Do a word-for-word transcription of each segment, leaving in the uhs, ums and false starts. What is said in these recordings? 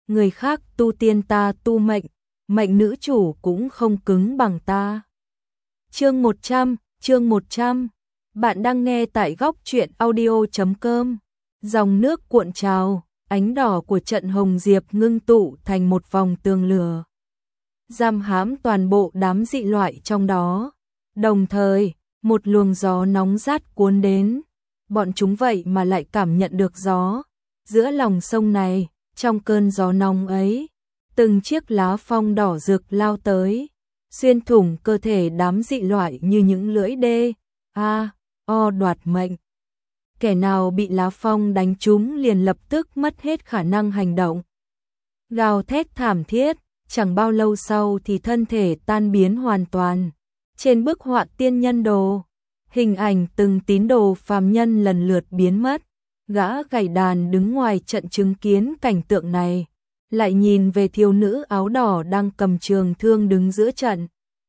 người khác tu tiên ta tu mệnh, mệnh nữ chủ cũng không cứng bằng ta. Chương một trăm, chương một trăm. Bạn đang nghe tại góc truyện audio chấm com. Dòng nước cuộn trào, ánh đỏ của trận hồng diệp ngưng tụ thành một vòng tường lửa, giam hãm toàn bộ đám dị loại trong đó. Đồng thời, một luồng gió nóng rát cuốn đến, bọn chúng vậy mà lại cảm nhận được gió. Giữa lòng sông này, trong cơn gió nóng ấy, từng chiếc lá phong đỏ rực lao tới, xuyên thủng cơ thể đám dị loại như những lưỡi đê, a, o đoạt mệnh. Kẻ nào bị lá phong đánh trúng liền lập tức mất hết khả năng hành động. Gào thét thảm thiết, chẳng bao lâu sau thì thân thể tan biến hoàn toàn. Trên bức họa tiên nhân đồ, hình ảnh từng tín đồ phàm nhân lần lượt biến mất. Gã gảy đàn đứng ngoài trận chứng kiến cảnh tượng này, lại nhìn về thiếu nữ áo đỏ đang cầm trường thương đứng giữa trận.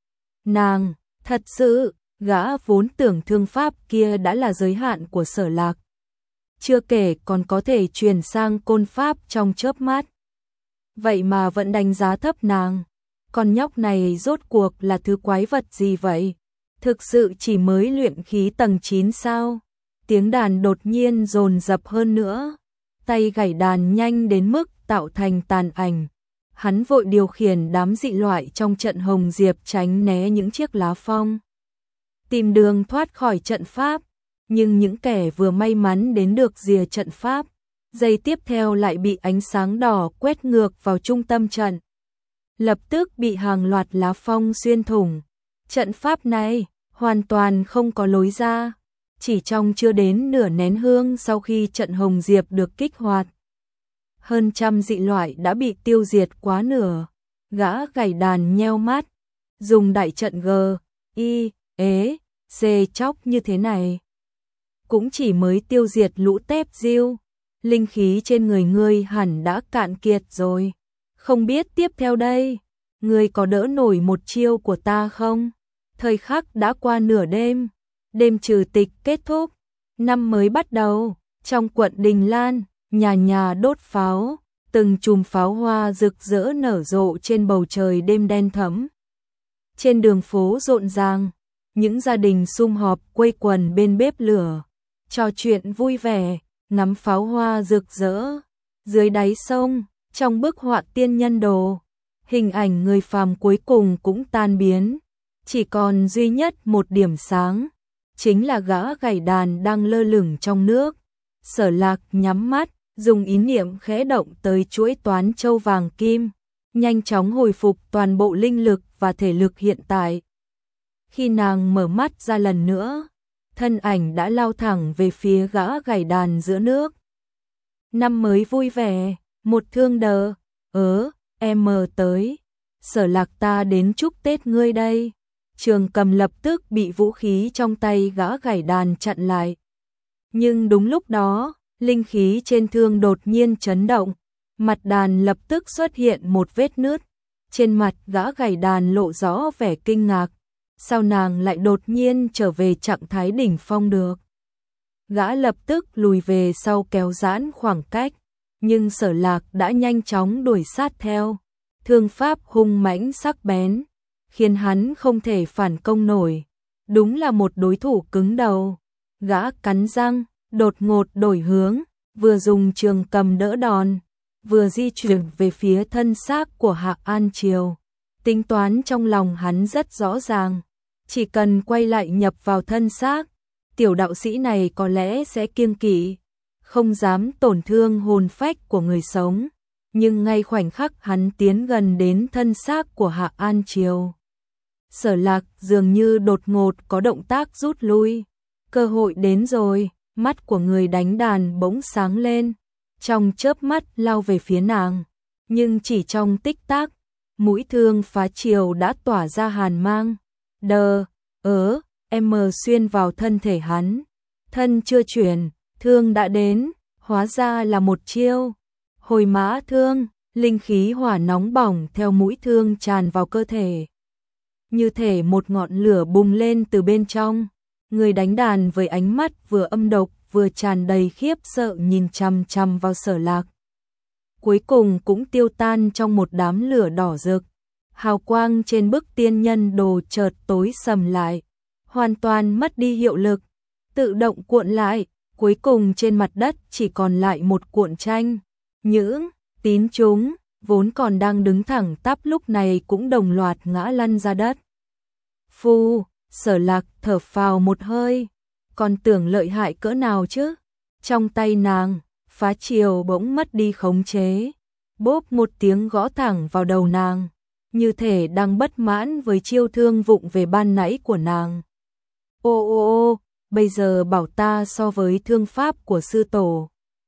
Nàng, thật sự, gã vốn tưởng thương pháp kia đã là giới hạn của Sở Lạc. Chưa kể còn có thể truyền sang côn pháp trong chớp mắt. Vậy mà vẫn đánh giá thấp nàng. Con nhóc này rốt cuộc là thứ quái vật gì vậy? Thực sự chỉ mới luyện khí tầng chín sao? Tiếng đàn đột nhiên dồn dập hơn nữa. Tay gảy đàn nhanh đến mức tạo thành tàn ảnh. Hắn vội điều khiển đám dị loại trong trận hồng diệp tránh né những chiếc lá phong, tìm đường thoát khỏi trận pháp. Nhưng những kẻ vừa may mắn đến được rìa trận pháp, giây tiếp theo lại bị ánh sáng đỏ quét ngược vào trung tâm trận. Lập tức bị hàng loạt lá phong xuyên thủng. Trận pháp này hoàn toàn không có lối ra. Chỉ trong chưa đến nửa nén hương sau khi trận hồng diệp được kích hoạt, hơn trăm dị loại đã bị tiêu diệt quá nửa. Gã gảy đàn nheo mắt, dùng đại trận G, I, ế, C chóc như thế này, cũng chỉ mới tiêu diệt lũ tép diêu. Linh khí trên người ngươi hẳn đã cạn kiệt rồi. Không biết tiếp theo đây, ngươi có đỡ nổi một chiêu của ta không? Thời khắc đã qua nửa đêm. Đêm trừ tịch kết thúc, năm mới bắt đầu. Trong quận Đình Lan, nhà nhà đốt pháo, từng chùm pháo hoa rực rỡ nở rộ trên bầu trời đêm đen thẫm. Trên đường phố rộn ràng, những gia đình sum họp quây quần bên bếp lửa, trò chuyện vui vẻ, ngắm pháo hoa rực rỡ. Dưới đáy sông, trong bức họa tiên nhân đồ, hình ảnh người phàm cuối cùng cũng tan biến, chỉ còn duy nhất một điểm sáng, chính là gã gảy đàn đang lơ lửng trong nước. Sở Lạc nhắm mắt, dùng ý niệm khẽ động tới chuỗi toán châu vàng kim, nhanh chóng hồi phục toàn bộ linh lực và thể lực hiện tại. Khi nàng mở mắt ra lần nữa, thân ảnh đã lao thẳng về phía gã gảy đàn giữa nước. Năm mới vui vẻ, một thương đờ, ớ, em mờ tới. Sở Lạc ta đến chúc Tết ngươi đây. Trường Cầm lập tức bị vũ khí trong tay gã gảy đàn chặn lại. Nhưng đúng lúc đó, linh khí trên thương đột nhiên chấn động, mặt đàn lập tức xuất hiện một vết nứt. Trên mặt gã gảy đàn lộ rõ vẻ kinh ngạc, sao nàng lại đột nhiên trở về trạng thái đỉnh phong được? Gã lập tức lùi về sau kéo giãn khoảng cách, nhưng Sở Lạc đã nhanh chóng đuổi sát theo. Thương pháp hung mãnh sắc bén, khiến hắn không thể phản công nổi. Đúng là một đối thủ cứng đầu. Gã cắn răng, đột ngột đổi hướng, vừa dùng trường cầm đỡ đòn, vừa di chuyển về phía thân xác của Hạ An Triều. Tính toán trong lòng hắn rất rõ ràng, chỉ cần quay lại nhập vào thân xác, tiểu đạo sĩ này có lẽ sẽ kiêng kỵ, không dám tổn thương hồn phách của người sống. Nhưng ngay khoảnh khắc hắn tiến gần đến thân xác của Hạ An Triều, Sở Lạc dường như đột ngột có động tác rút lui. Cơ hội đến rồi, mắt của người đánh đàn bỗng sáng lên, trong chớp mắt lao về phía nàng. Nhưng chỉ trong tích tắc, mũi thương phá chiều đã tỏa ra hàn mang. Đờ, ớ, em mờ xuyên vào thân thể hắn. Thân chưa chuyển, thương đã đến, hóa ra là một chiêu. Hồi mã thương, linh khí hỏa nóng bỏng theo mũi thương tràn vào cơ thể. Như thể một ngọn lửa bùng lên từ bên trong. Người đánh đàn với ánh mắt vừa âm độc vừa tràn đầy khiếp sợ nhìn chằm chằm vào Sở Lạc. cuối cùng cũng tiêu tan trong một đám lửa đỏ rực. Hào quang trên bức tiên nhân đồ chợt tối sầm lại, hoàn toàn mất đi hiệu lực, tự động cuộn lại, cuối cùng trên mặt đất chỉ còn lại một cuộn tranh. Những tín chúng vốn còn đang đứng thẳng tắp lúc này cũng đồng loạt ngã lăn ra đất. Phu, Sở Lạc thở phào một hơi, còn tưởng lợi hại cỡ nào chứ. Trong tay nàng, phá chiều bỗng mất đi khống chế, bốp một tiếng gõ thẳng vào đầu nàng, như thể đang bất mãn với chiêu thương vụng về ban nãy của nàng. Ô ô ô, bây giờ bảo ta so với thương pháp của sư tổ.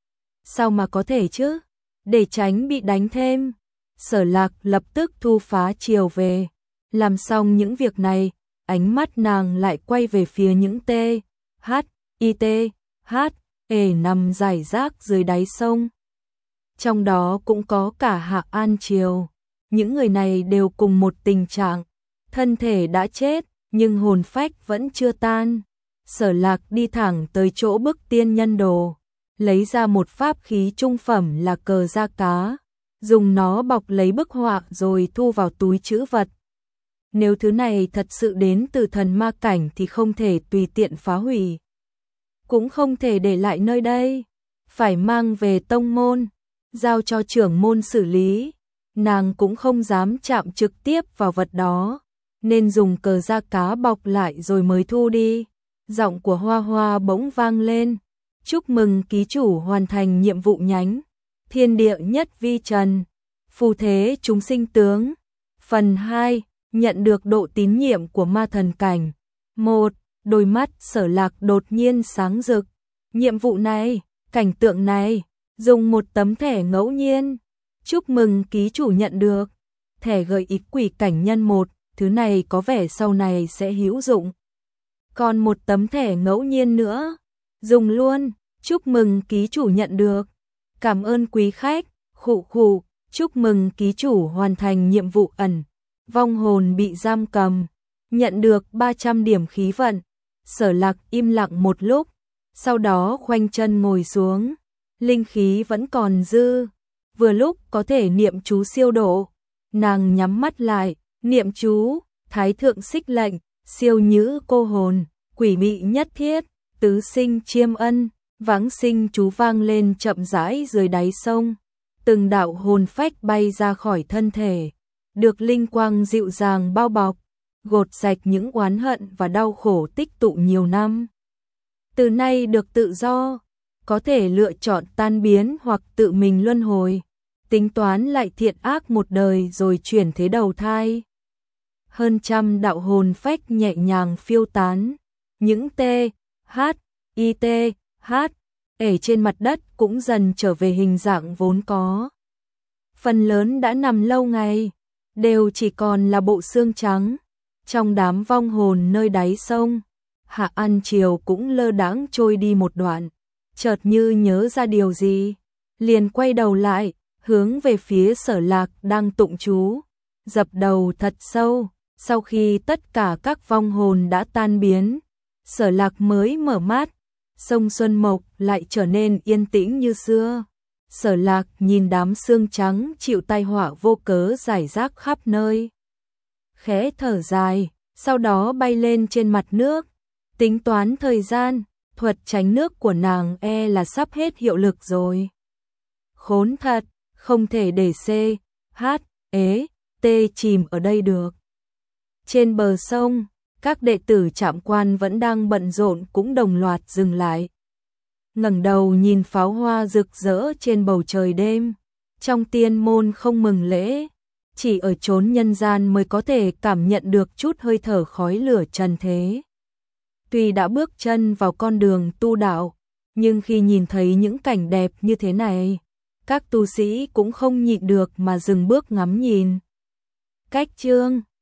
Sao mà có thể chứ? Để tránh bị đánh thêm, Sở Lạc lập tức thu phá chiều về. Làm xong những việc này, ánh mắt nàng lại quay về phía những tê, hát, y tê, hát, ề nằm rải rác dưới đáy sông. Trong đó cũng có cả Hạ An Triều. Những người này đều cùng một tình trạng, thân thể đã chết, nhưng hồn phách vẫn chưa tan. Sở Lạc đi thẳng tới chỗ bức tiên nhân đồ, lấy ra một pháp khí trung phẩm là cờ da cá, dùng nó bọc lấy bức họa rồi thu vào túi trữ vật. Nếu thứ này thật sự đến từ thần ma cảnh thì không thể tùy tiện phá hủy, cũng không thể để lại nơi đây, phải mang về tông môn, giao cho trưởng môn xử lý. Nàng cũng không dám chạm trực tiếp vào vật đó, nên dùng cờ da cá bọc lại rồi mới thu đi. Giọng của Hoa Hoa bỗng vang lên, chúc mừng ký chủ hoàn thành nhiệm vụ nhánh Thiên Địa Nhất Vi Trần, phù thế chúng sinh tướng. Phần hai, nhận được độ tín nhiệm của ma thần cảnh. Một, đôi mắt Sở Lạc đột nhiên sáng rực. Nhiệm vụ này, cảnh tượng này, dùng một tấm thẻ ngẫu nhiên. Chúc mừng ký chủ nhận được thẻ gợi ý quỷ cảnh nhân một, thứ này có vẻ sau này sẽ hữu dụng. Còn một tấm thẻ ngẫu nhiên nữa, dùng luôn. Chúc mừng ký chủ nhận được. Cảm ơn quý khách, khụ khụ, chúc mừng ký chủ hoàn thành nhiệm vụ ẩn vong hồn bị giam cầm, nhận được ba trăm điểm khí vận. Sở Lạc im lặng một lúc, sau đó khoanh chân ngồi xuống, linh khí vẫn còn dư, vừa lúc có thể niệm chú siêu độ. Nàng nhắm mắt lại, niệm chú, Thái thượng xích lệnh, siêu nhữ cô hồn, quỷ mị nhất thiết, tứ sinh chiêm ân, vãng sinh chú vang lên chậm rãi dưới đáy sông. Từng đạo hồn phách bay ra khỏi thân thể, được linh quang dịu dàng bao bọc, gột sạch những oán hận và đau khổ tích tụ nhiều năm. Từ nay được tự do, có thể lựa chọn tan biến hoặc tự mình luân hồi, tính toán lại thiện ác một đời rồi chuyển thế đầu thai. Hơn trăm đạo hồn phách nhẹ nhàng phiêu tán, những tê, hát, y tê, hát, ể trên mặt đất cũng dần trở về hình dạng vốn có. Phần lớn đã nằm lâu ngày, đều chỉ còn là bộ xương trắng. Trong đám vong hồn nơi đáy sông, Hạ An Triều cũng lơ đãng trôi đi một đoạn, chợt như nhớ ra điều gì, liền quay đầu lại, hướng về phía Sở Lạc đang tụng chú, dập đầu thật sâu. Sau khi tất cả các vong hồn đã tan biến, Sở Lạc mới mở mắt, sông Xuân Mộc lại trở nên yên tĩnh như xưa. Sở Lạc nhìn đám xương trắng chịu tai họa vô cớ rải rác khắp nơi, khẽ thở dài, sau đó bay lên trên mặt nước, tính toán thời gian, thuật tránh nước của nàng e là sắp hết hiệu lực rồi. Khốn thật, không thể để C, H, ế, T chìm ở đây được. Trên bờ sông, các đệ tử Trạm Quan vẫn đang bận rộn cũng đồng loạt dừng lại, ngẩng đầu nhìn pháo hoa rực rỡ trên bầu trời đêm. Trong tiên môn không mừng lễ, chỉ ở chốn nhân gian mới có thể cảm nhận được chút hơi thở khói lửa trần thế. Tuy đã bước chân vào con đường tu đạo, nhưng khi nhìn thấy những cảnh đẹp như thế này, các tu sĩ cũng không nhịn được mà dừng bước ngắm nhìn. Cách chương